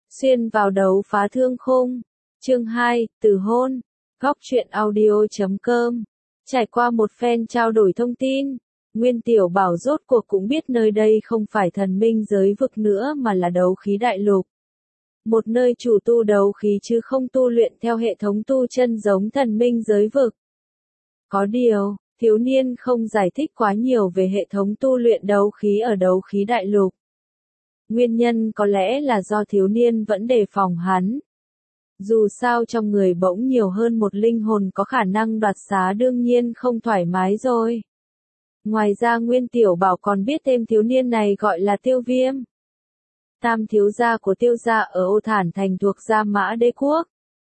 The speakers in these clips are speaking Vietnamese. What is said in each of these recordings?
Xuyên vào đấu phá thương khung. Chương 2, từ hôn. Góc truyện audio.com. Trải qua một phen trao đổi thông tin, Nguyên Tiểu Bảo rốt cuộc cũng biết nơi đây không phải thần minh giới vực nữa mà là đấu khí đại lục. Một nơi chủ tu đấu khí chứ không tu luyện theo hệ thống tu chân giống thần minh giới vực. Có điều, thiếu niên không giải thích quá nhiều về hệ thống tu luyện đấu khí ở đấu khí đại lục. Nguyên nhân có lẽ là do thiếu niên vẫn đề phòng hắn. Dù sao trong người bỗng nhiều hơn một linh hồn có khả năng đoạt xá đương nhiên không thoải mái rồi. Ngoài ra Nguyên Tiểu Bảo còn biết thêm thiếu niên này gọi là Tiêu Viêm. Tam thiếu gia của Tiêu gia ở Ô Thản Thành thuộc Gia Mã Đế Quốc.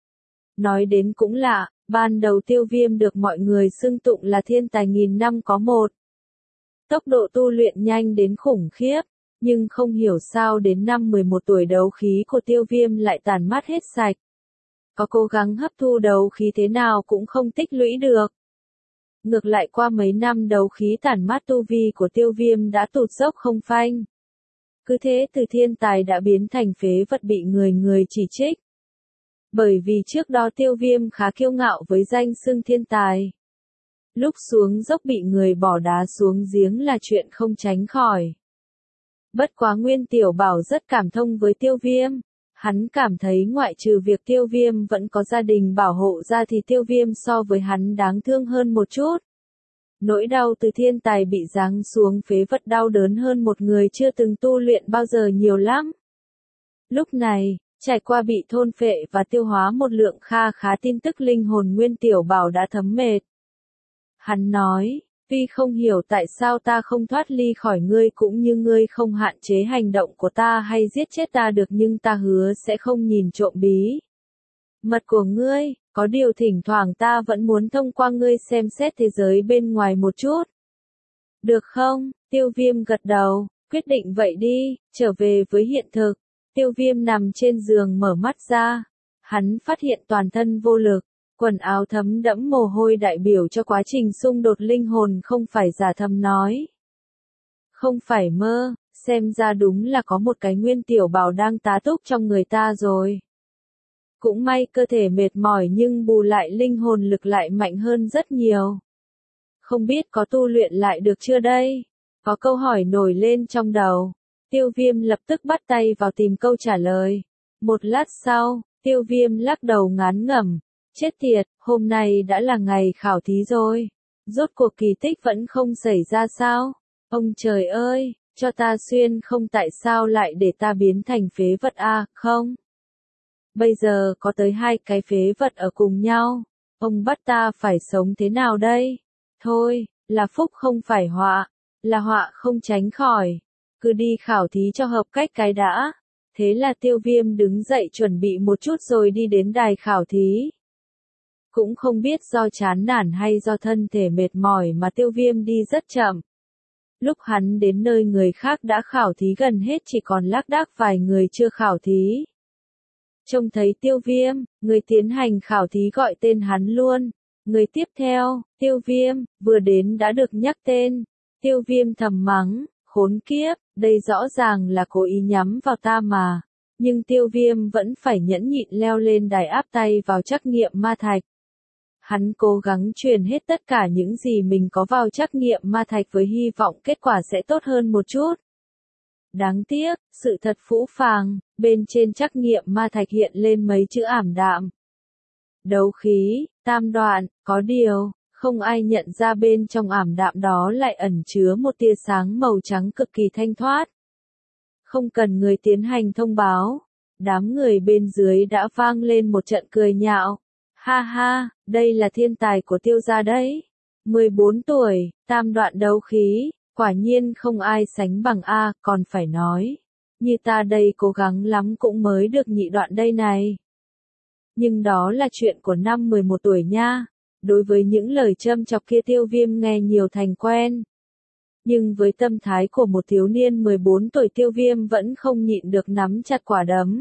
Nói đến cũng lạ, ban đầu Tiêu Viêm được mọi người xưng tụng là thiên tài nghìn năm có một. Tốc độ tu luyện nhanh đến khủng khiếp, nhưng không hiểu sao đến năm 11 tuổi đấu khí của Tiêu Viêm lại tàn mát hết sạch. Có cố gắng hấp thu đấu khí thế nào cũng không tích lũy được. Ngược lại qua mấy năm đấu khí tản mát tu vi của Tiêu Viêm đã tụt dốc không phanh. Cứ thế từ thiên tài đã biến thành phế vật bị người người chỉ trích. Bởi vì trước đó Tiêu Viêm khá kiêu ngạo với danh xưng thiên tài. Lúc xuống dốc bị người bỏ đá xuống giếng là chuyện không tránh khỏi. Bất quá Nguyên Tiểu Bảo rất cảm thông với Tiêu Viêm. Hắn cảm thấy ngoại trừ việc Tiêu Viêm vẫn có gia đình bảo hộ ra thì Tiêu Viêm so với hắn đáng thương hơn một chút. Nỗi đau từ thiên tài bị giáng xuống phế vật đau đớn hơn một người chưa từng tu luyện bao giờ nhiều lắm. Lúc này, trải qua bị thôn phệ và tiêu hóa một lượng kha khá tin tức linh hồn Nguyên Tiểu Bảo đã thấm mệt. Hắn nói, tuy không hiểu tại sao ta không thoát ly khỏi ngươi cũng như ngươi không hạn chế hành động của ta hay giết chết ta được nhưng ta hứa sẽ không nhìn trộm bí mật của ngươi, có điều thỉnh thoảng ta vẫn muốn thông qua ngươi xem xét thế giới bên ngoài một chút. Được không? Tiêu Viêm gật đầu, quyết định vậy đi, trở về với hiện thực. Tiêu Viêm nằm trên giường mở mắt ra, hắn phát hiện toàn thân vô lực. Quần áo thấm đẫm mồ hôi đại biểu cho quá trình xung đột linh hồn không phải giả thầm nói. Không phải mơ, xem ra đúng là có một cái Nguyên Tiểu Bảo đang tá túc trong người ta rồi. Cũng may cơ thể mệt mỏi nhưng bù lại linh hồn lực lại mạnh hơn rất nhiều. Không biết có tu luyện lại được chưa đây? Có câu hỏi nổi lên trong đầu. Tiêu Viêm lập tức bắt tay vào tìm câu trả lời. Một lát sau, Tiêu Viêm lắc đầu ngán ngẩm. Chết tiệt, hôm nay đã là ngày khảo thí rồi. Rốt cuộc kỳ tích vẫn không xảy ra sao? Ông trời ơi, cho ta xuyên không tại sao lại để ta biến thành phế vật a, không? Bây giờ có tới 2 cái phế vật ở cùng nhau. Ông bắt ta phải sống thế nào đây? Thôi, là phúc không phải họa, là họa không tránh khỏi. Cứ đi khảo thí cho hợp cách cái đã. Thế là Tiêu Viêm đứng dậy chuẩn bị một chút rồi đi đến đài khảo thí. Cũng không biết do chán nản hay do thân thể mệt mỏi mà Tiêu Viêm đi rất chậm. Lúc hắn đến nơi người khác đã khảo thí gần hết chỉ còn lác đác vài người chưa khảo thí. Trông thấy Tiêu Viêm, người tiến hành khảo thí gọi tên hắn luôn. Người tiếp theo, Tiêu Viêm, vừa đến đã được nhắc tên. Tiêu Viêm thầm mắng, khốn kiếp, đây rõ ràng là cố ý nhắm vào ta mà. Nhưng Tiêu Viêm vẫn phải nhẫn nhịn leo lên đài áp tay vào trắc nghiệm ma thạch. Hắn cố gắng truyền hết tất cả những gì mình có vào trắc nghiệm ma thạch với hy vọng kết quả sẽ tốt hơn một chút. Đáng tiếc, sự thật phũ phàng, bên trên trắc nghiệm ma thạch hiện lên mấy chữ ảm đạm. Đấu khí, tam đoạn, có điều, không ai nhận ra bên trong ảm đạm đó lại ẩn chứa một tia sáng màu trắng cực kỳ thanh thoát. Không cần người tiến hành thông báo, đám người bên dưới đã vang lên một trận cười nhạo. Ha ha, đây là thiên tài của Tiêu gia đấy. 14 tuổi, tam đoạn đấu khí, quả nhiên không ai sánh bằng a, còn phải nói. Như ta đây cố gắng lắm cũng mới được nhị đoạn đây này. Nhưng đó là chuyện của năm 11 tuổi nha. Đối với những lời châm chọc kia Tiêu Viêm nghe nhiều thành quen. Nhưng với tâm thái của một thiếu niên 14 tuổi Tiêu Viêm vẫn không nhịn được nắm chặt quả đấm.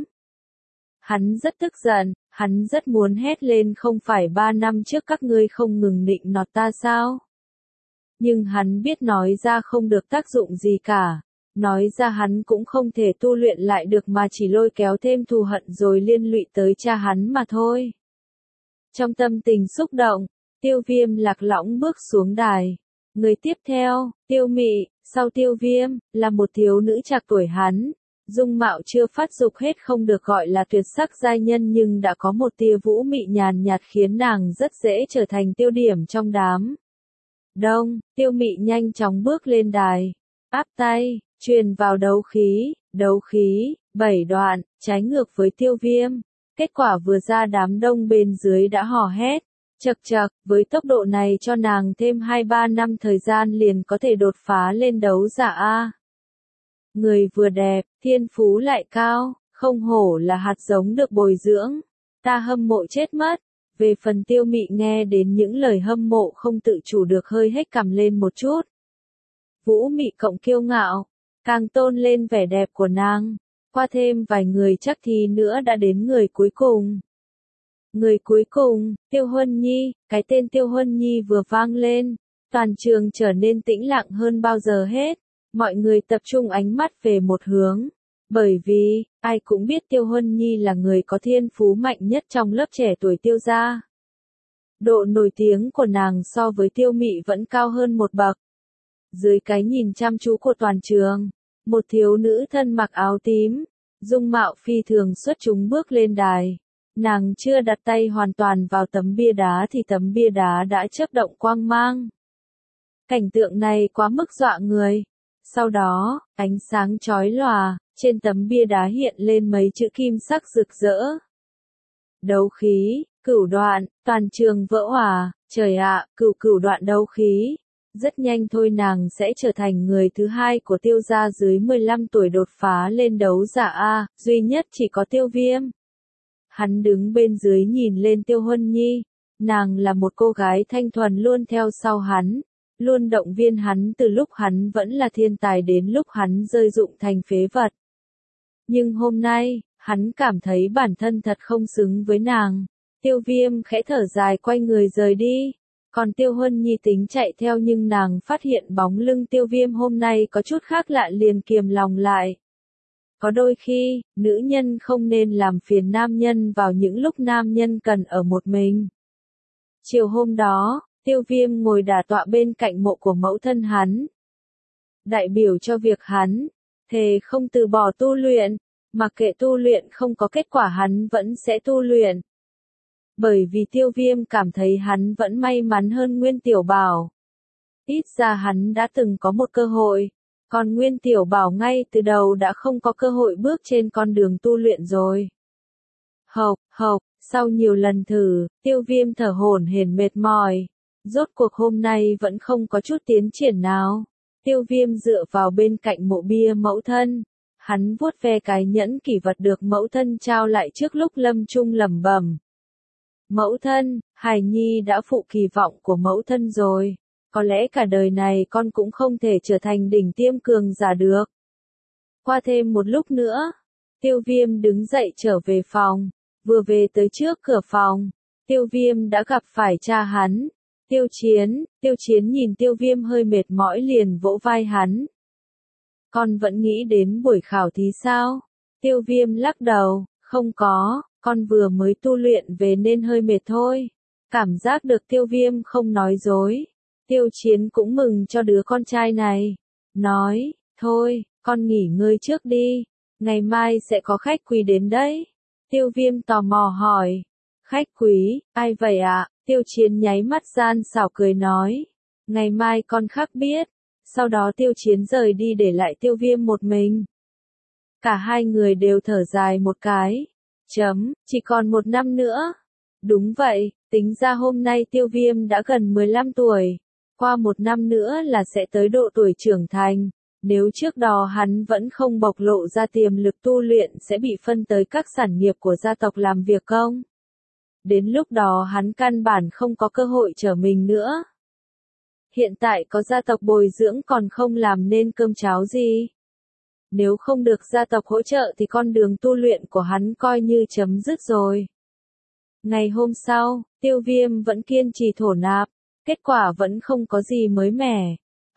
Hắn rất tức giận, hắn rất muốn hét lên không phải 3 năm trước các ngươi không ngừng nịnh nọt ta sao? Nhưng hắn biết nói ra không được tác dụng gì cả. Nói ra hắn cũng không thể tu luyện lại được mà chỉ lôi kéo thêm thù hận rồi liên lụy tới cha hắn mà thôi. Trong tâm tình xúc động, Tiêu Viêm lạc lõng bước xuống đài. Người tiếp theo, Tiêu Mị, sau Tiêu Viêm, là một thiếu nữ trạc tuổi hắn. Dung mạo chưa phát dục hết không được gọi là tuyệt sắc giai nhân nhưng đã có một tia vũ mị nhàn nhạt khiến nàng rất dễ trở thành tiêu điểm trong đám đông. Tiêu Mị nhanh chóng bước lên đài, áp tay, truyền vào đấu khí, 7 đoạn, trái ngược với Tiêu Viêm. Kết quả vừa ra đám đông bên dưới đã hò hét, chậc chậc, với tốc độ này cho nàng thêm 2-3 năm thời gian liền có thể đột phá lên đấu giả A. Người vừa đẹp, thiên phú lại cao, không hổ là hạt giống được bồi dưỡng, ta hâm mộ chết mất. Về phần Tiêu Mị nghe đến những lời hâm mộ không tự chủ được hơi hếch cằm lên một chút. Vũ mị cộng kiêu ngạo, càng tôn lên vẻ đẹp của nàng. Qua thêm vài người chắc thì nữa đã đến người cuối cùng. Người cuối cùng, Tiêu Huân Nhi, cái tên Tiêu Huân Nhi vừa vang lên, toàn trường trở nên tĩnh lặng hơn bao giờ hết. Mọi người tập trung ánh mắt về một hướng, bởi vì, ai cũng biết Tiêu Huân Nhi là người có thiên phú mạnh nhất trong lớp trẻ tuổi Tiêu gia. Độ nổi tiếng của nàng so với Tiêu Mị vẫn cao hơn một bậc. Dưới cái nhìn chăm chú của toàn trường, một thiếu nữ thân mặc áo tím, dung mạo phi thường xuất chúng bước lên đài. Nàng chưa đặt tay hoàn toàn vào tấm bia đá thì tấm bia đá đã chớp động quang mang. Cảnh tượng này quá mức dọa người. Sau đó, ánh sáng chói lòa, trên tấm bia đá hiện lên mấy chữ kim sắc rực rỡ. Đấu khí, cửu đoạn, toàn trường vỡ òa, trời ạ, cửu đoạn đấu khí. Rất nhanh thôi nàng sẽ trở thành người thứ hai của Tiêu gia dưới 15 tuổi đột phá lên đấu giả A, duy nhất chỉ có Tiêu Viêm. Hắn đứng bên dưới nhìn lên Tiêu Huân Nhi, nàng là một cô gái thanh thuần luôn theo sau hắn, luôn động viên hắn từ lúc hắn vẫn là thiên tài đến lúc hắn rơi rụng thành phế vật. Nhưng hôm nay, hắn cảm thấy bản thân thật không xứng với nàng. Tiêu Viêm khẽ thở dài quay người rời đi. Còn Tiêu Huân Nhi tính chạy theo nhưng nàng phát hiện bóng lưng Tiêu Viêm hôm nay có chút khác lạ liền kiềm lòng lại. Có đôi khi, nữ nhân không nên làm phiền nam nhân vào những lúc nam nhân cần ở một mình. Chiều hôm đó, Tiêu Viêm ngồi đả tọa bên cạnh mộ của mẫu thân hắn. Đại biểu cho việc hắn, thề không từ bỏ tu luyện, mặc kệ tu luyện không có kết quả hắn vẫn sẽ tu luyện. Bởi vì Tiêu Viêm cảm thấy hắn vẫn may mắn hơn Nguyên Tiểu Bảo. Ít ra hắn đã từng có một cơ hội, còn Nguyên Tiểu Bảo ngay từ đầu đã không có cơ hội bước trên con đường tu luyện rồi. Hộc, sau nhiều lần thử, Tiêu Viêm thở hổn hển mệt mỏi. Rốt cuộc hôm nay vẫn không có chút tiến triển nào. Tiêu Viêm dựa vào bên cạnh mộ bia mẫu thân. Hắn vuốt ve cái nhẫn kỷ vật được mẫu thân trao lại trước lúc lâm chung lẩm bẩm. Mẫu thân, hài nhi đã phụ kỳ vọng của mẫu thân rồi. Có lẽ cả đời này con cũng không thể trở thành đỉnh tiêm cường giả được. Qua thêm một lúc nữa, Tiêu Viêm đứng dậy trở về phòng. Vừa về tới trước cửa phòng, Tiêu Viêm đã gặp phải cha hắn. Tiêu Chiến nhìn Tiêu Viêm hơi mệt mỏi liền vỗ vai hắn. Con vẫn nghĩ đến buổi khảo thí sao? Tiêu Viêm lắc đầu, không có, con vừa mới tu luyện về nên hơi mệt thôi. Cảm giác được Tiêu Viêm không nói dối. Tiêu Chiến cũng mừng cho đứa con trai này. Nói, thôi, con nghỉ ngơi trước đi. Ngày mai sẽ có khách quý đến đấy. Tiêu Viêm tò mò hỏi. Khách quý, ai vậy ạ? Tiêu Chiến nháy mắt gian xảo cười nói. Ngày mai con khắc biết. Sau đó Tiêu Chiến rời đi để lại Tiêu Viêm một mình. Cả hai người đều thở dài một cái. Chỉ còn một năm nữa. Đúng vậy, tính ra hôm nay Tiêu Viêm đã gần 15 tuổi. Qua một năm nữa là sẽ tới độ tuổi trưởng thành. Nếu trước đó hắn vẫn không bộc lộ ra tiềm lực tu luyện sẽ bị phân tới các sản nghiệp của gia tộc làm việc công. Đến lúc đó hắn căn bản không có cơ hội trở mình nữa. Hiện tại có gia tộc bồi dưỡng còn không làm nên cơm cháo gì. Nếu không được gia tộc hỗ trợ thì con đường tu luyện của hắn coi như chấm dứt rồi. Ngày hôm sau, Tiêu Viêm vẫn kiên trì thổ nạp, kết quả vẫn không có gì mới mẻ.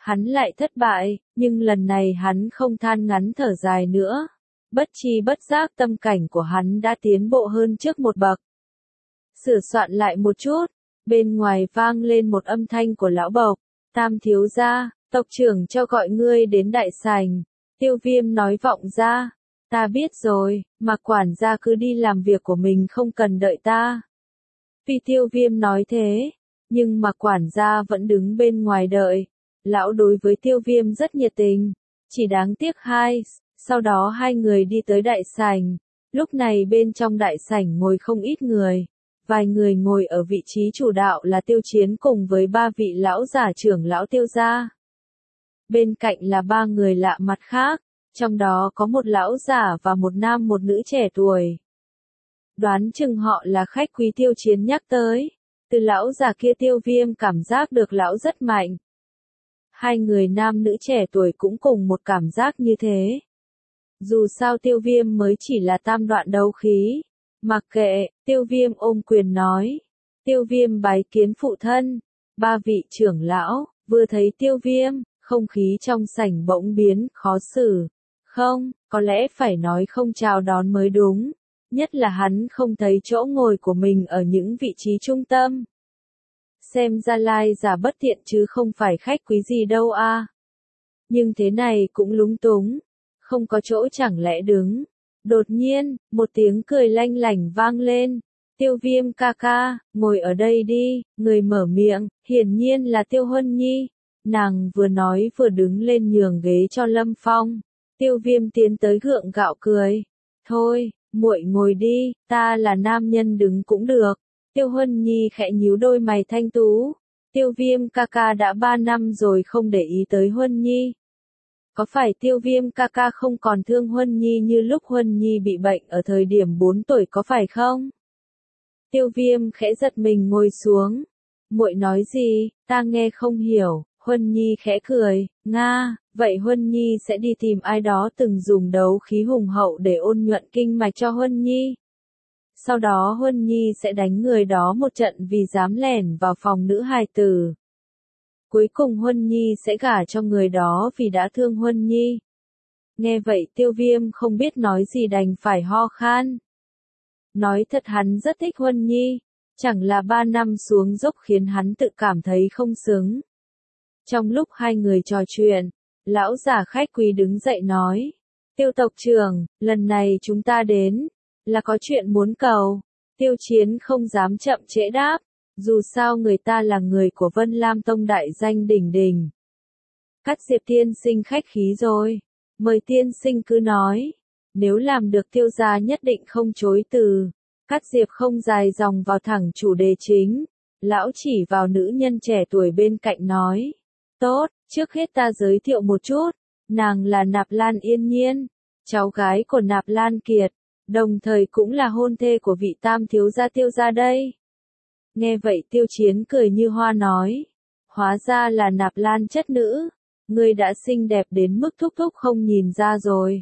Hắn lại thất bại, nhưng lần này hắn không than ngắn thở dài nữa. Bất chi bất giác tâm cảnh của hắn đã tiến bộ hơn trước một bậc. Sửa soạn lại một chút, bên ngoài vang lên một âm thanh của lão bộc. Tam thiếu gia, tộc trưởng cho gọi ngươi đến đại sảnh. Tiêu Viêm nói vọng ra. Ta biết rồi, Mạc quản gia cứ đi làm việc của mình không cần đợi ta. Vì Tiêu Viêm nói thế, nhưng Mạc quản gia vẫn đứng bên ngoài đợi. Lão đối với Tiêu Viêm rất nhiệt tình, chỉ đáng tiếc sau đó hai người đi tới đại sảnh. Lúc này bên trong đại sảnh ngồi không ít người. Vài người ngồi ở vị trí chủ đạo là Tiêu Chiến cùng với ba vị lão giả trưởng lão Tiêu gia. Bên cạnh là ba người lạ mặt khác, trong đó có một lão giả và một nam một nữ trẻ tuổi. Đoán chừng họ là khách quý Tiêu Chiến nhắc tới. Từ lão già kia Tiêu Viêm cảm giác được lão rất mạnh. Hai người nam nữ trẻ tuổi cũng cùng một cảm giác như thế. Dù sao Tiêu Viêm mới chỉ là tam đoạn đấu khí. Mặc kệ, Tiêu Viêm ôm quyền nói. Tiêu Viêm bái kiến phụ thân. Ba vị trưởng lão, vừa thấy Tiêu Viêm, không khí trong sảnh bỗng biến khó xử. Không, có lẽ phải nói không chào đón mới đúng. Nhất là hắn không thấy chỗ ngồi của mình ở những vị trí trung tâm. Xem ra lai giả bất thiện chứ không phải khách quý gì đâu a. Nhưng thế này cũng lúng túng. Không có chỗ chẳng lẽ đứng. Đột nhiên, một tiếng cười lanh lảnh vang lên. Tiêu Viêm ca ca, ngồi ở đây đi. Người mở miệng, hiển nhiên là Tiêu Huân Nhi. Nàng vừa nói vừa đứng lên nhường ghế cho Lâm Phong. Tiêu Viêm tiến tới gượng gạo cười. Thôi, muội ngồi đi, ta là nam nhân đứng cũng được. Tiêu Huân Nhi khẽ nhíu đôi mày thanh tú. Tiêu Viêm ca ca đã 3 năm rồi không để ý tới Huân Nhi. Có phải Tiêu Viêm ca ca không còn thương Huân Nhi như lúc Huân Nhi bị bệnh ở thời điểm 4 tuổi có phải không? Tiêu Viêm khẽ giật mình ngồi xuống. Muội nói gì, ta nghe không hiểu. Huân Nhi khẽ cười, Nga, vậy Huân Nhi sẽ đi tìm ai đó từng dùng đấu khí hùng hậu để ôn nhuận kinh mạch cho Huân Nhi. Sau đó Huân Nhi sẽ đánh người đó một trận vì dám lẻn vào phòng nữ hài tử. Cuối cùng Huân Nhi sẽ gả cho người đó vì đã thương Huân Nhi. Nghe vậy Tiêu Viêm không biết nói gì đành phải ho khan. Nói thật hắn rất thích Huân Nhi, chẳng là 3 năm xuống dốc khiến hắn tự cảm thấy không xứng. Trong lúc hai người trò chuyện, lão giả khách quý đứng dậy nói. Tiêu tộc trưởng, lần này chúng ta đến, là có chuyện muốn cầu. Tiêu Chiến không dám chậm trễ đáp, dù sao người ta là người của Vân Lam Tông đại danh đỉnh đỉnh. Cát Diệp tiên sinh khách khí rồi, mời tiên sinh cứ nói, nếu làm được Tiêu gia nhất định không chối từ. Cát Diệp không dài dòng vào thẳng chủ đề chính, lão chỉ vào nữ nhân trẻ tuổi bên cạnh nói. Tốt, trước hết ta giới thiệu một chút, nàng là Nạp Lan Yên Nhiên, cháu gái của Nạp Lan Kiệt, đồng thời cũng là hôn thê của vị tam thiếu gia Tiêu gia đây. Nghe vậy Tiêu Chiến cười như hoa nói, hóa ra là Nạp Lan chất nữ, ngươi đã xinh đẹp đến mức thúc thúc không nhìn ra rồi.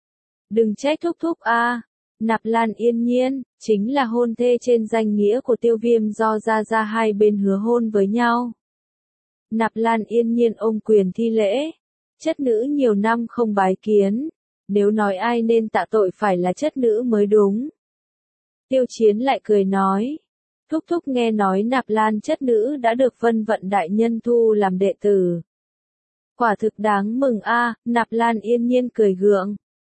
Đừng trách thúc thúc a, Nạp Lan Yên Nhiên, chính là hôn thê trên danh nghĩa của Tiêu Viêm do gia hai bên hứa hôn với nhau. Nạp Lan Yên Nhiên ôm quyền thi lễ, chất nữ nhiều năm không bái kiến, nếu nói ai nên tạ tội phải là chất nữ mới đúng. Tiêu Chiến lại cười nói, thúc thúc nghe nói Nạp Lan chất nữ đã được Vân Vận đại nhân thu làm đệ tử. Quả thực đáng mừng a, Nạp Lan Yên Nhiên cười gượng.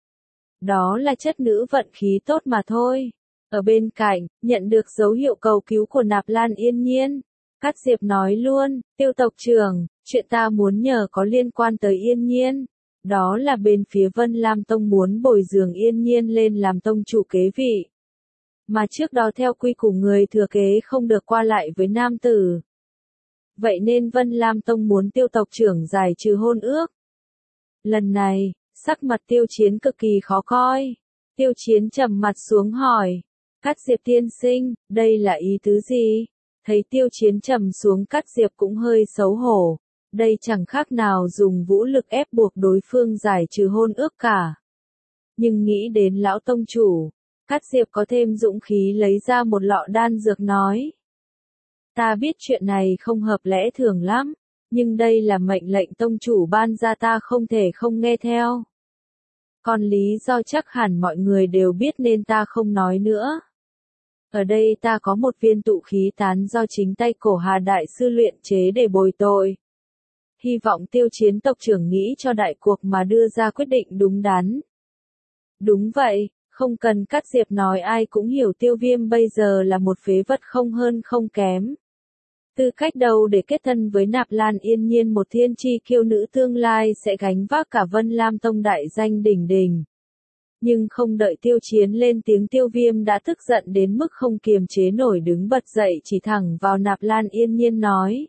Đó là chất nữ vận khí tốt mà thôi. Ở bên cạnh, nhận được dấu hiệu cầu cứu của Nạp Lan Yên Nhiên. Cát Diệp nói luôn, Tiêu tộc trưởng, chuyện ta muốn nhờ có liên quan tới Yên Nhiên. Đó là bên phía Vân Lam Tông muốn bồi dưỡng Yên Nhiên lên làm tông chủ kế vị. Mà trước đó theo quy củ người thừa kế không được qua lại với nam tử. Vậy nên Vân Lam Tông muốn Tiêu tộc trưởng giải trừ hôn ước. Lần này, sắc mặt Tiêu Chiến cực kỳ khó coi. Tiêu Chiến trầm mặt xuống hỏi, Cát Diệp tiên sinh, đây là ý tứ gì? Thấy Tiêu Chiến trầm xuống Cát Diệp cũng hơi xấu hổ. Đây chẳng khác nào dùng vũ lực ép buộc đối phương giải trừ hôn ước cả. Nhưng nghĩ đến lão tông chủ, Cát Diệp có thêm dũng khí lấy ra một lọ đan dược nói. Ta biết chuyện này không hợp lẽ thường lắm, Nhưng đây là mệnh lệnh tông chủ ban ra, ta không thể không nghe theo. Còn lý do chắc hẳn mọi người đều biết nên ta không nói nữa. Ở đây ta có một viên tụ khí tán do chính tay Cổ Hà đại sư luyện chế để bồi tội. Hy vọng Tiêu Chiến tộc trưởng nghĩ cho đại cuộc mà đưa ra quyết định đúng đắn. Đúng vậy, không cần cắt diệp nói, ai cũng hiểu Tiêu Viêm bây giờ là một phế vật không hơn không kém. Tư cách đâu để kết thân với Nạp Lan Yên Nhiên, một thiên chi kiêu nữ tương lai sẽ gánh vác cả Vân Lam Tông đại danh đỉnh đỉnh. Nhưng không đợi Tiêu Chiến lên tiếng, Tiêu Viêm đã tức giận đến mức không kiềm chế nổi, đứng bật dậy chỉ thẳng vào Nạp Lan Yên Nhiên nói.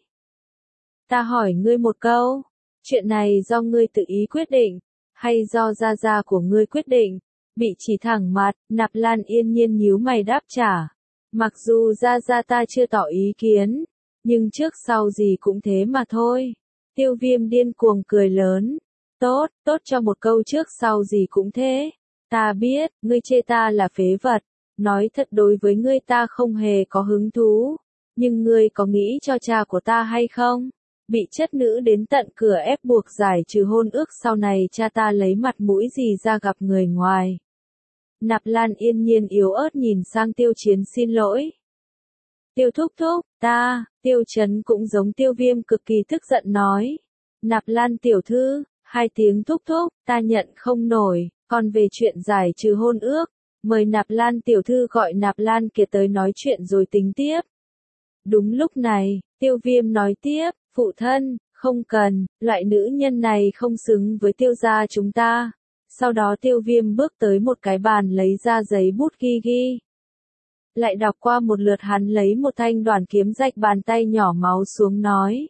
Ta hỏi ngươi một câu, chuyện này do ngươi tự ý quyết định, hay do gia gia của ngươi quyết định? Bị chỉ thẳng mặt, Nạp Lan Yên Nhiên nhíu mày đáp trả. Mặc dù gia gia ta chưa tỏ ý kiến, nhưng trước sau gì cũng thế mà thôi. Tiêu Viêm điên cuồng cười lớn. Tốt, tốt cho một câu trước sau gì cũng thế. Ta biết, ngươi chê ta là phế vật. Nói thật, đối với ngươi ta không hề có hứng thú. Nhưng ngươi có nghĩ cho cha của ta hay không? Bị chất nữ đến tận cửa ép buộc giải trừ hôn ước, sau này cha ta lấy mặt mũi gì ra gặp người ngoài. Nạp Lan Yên Nhiên yếu ớt nhìn sang Tiêu Chiến xin lỗi. Tiêu thúc thúc, Tiêu Chấn cũng giống Tiêu Viêm cực kỳ tức giận nói. Nạp Lan tiểu thư, 2 tiếng thúc thúc, ta nhận không nổi, còn về chuyện giải trừ hôn ước, mời Nạp Lan tiểu thư gọi Nạp Lan Kiệt tới nói chuyện rồi tính tiếp. Đúng lúc này, Tiêu Viêm nói tiếp, phụ thân, không cần, loại nữ nhân này không xứng với Tiêu gia chúng ta. Sau đó Tiêu Viêm bước tới một cái bàn lấy ra giấy bút ghi. Lại đọc qua một lượt, hắn lấy một thanh đoàn kiếm rạch bàn tay nhỏ máu xuống nói.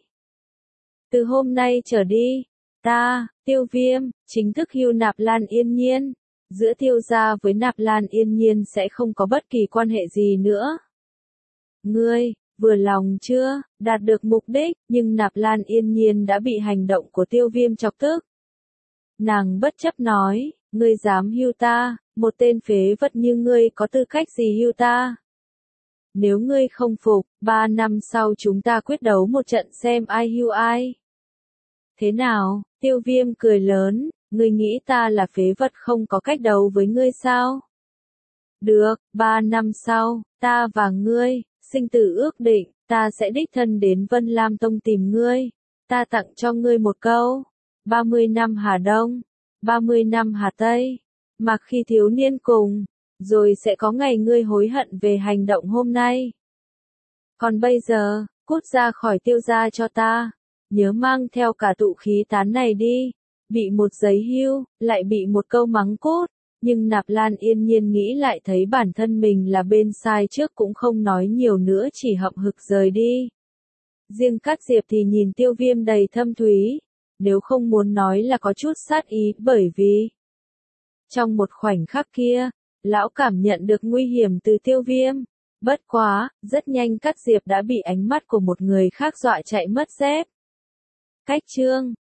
Từ hôm nay trở đi, ta, Tiêu Viêm, chính thức hưu Nạp Lan Yên Nhiên. Giữa Tiêu gia với Nạp Lan Yên Nhiên sẽ không có bất kỳ quan hệ gì nữa. Ngươi, vừa lòng chưa? Đạt được mục đích, nhưng Nạp Lan Yên Nhiên đã bị hành động của Tiêu Viêm chọc tức. Nàng bất chấp nói, ngươi dám hưu ta, một tên phế vật như ngươi có tư cách gì hưu ta? Nếu ngươi không phục, 3 năm sau chúng ta quyết đấu một trận xem ai hưu ai. Thế nào? Tiêu Viêm cười lớn, ngươi nghĩ ta là phế vật không có cách đấu với ngươi sao? Được, 3 năm sau, ta và ngươi, sinh tử ước định, ta sẽ đích thân đến Vân Lam Tông tìm ngươi. Ta tặng cho ngươi một câu. 30 năm Hà Đông, 30 năm Hà Tây, mặc khi thiếu niên cùng, rồi sẽ có ngày ngươi hối hận về hành động hôm nay. Còn bây giờ, cút ra khỏi Tiêu gia cho ta, nhớ mang theo cả tụ khí tán này đi. Bị một giấy hưu, lại bị một câu mắng cút, nhưng Nạp Lan Yên Nhiên nghĩ lại thấy bản thân mình là bên sai trước cũng không nói nhiều nữa, chỉ hậm hực rời đi. Riêng Cát Diệp thì nhìn Tiêu Viêm đầy thâm thúy. Nếu không muốn nói là có chút sát ý, bởi vì trong một khoảnh khắc kia, lão cảm nhận được nguy hiểm từ Tiêu Viêm. Bất quá, rất nhanh Cát Diệp đã bị ánh mắt của một người khác dọa chạy mất dép. Cách chương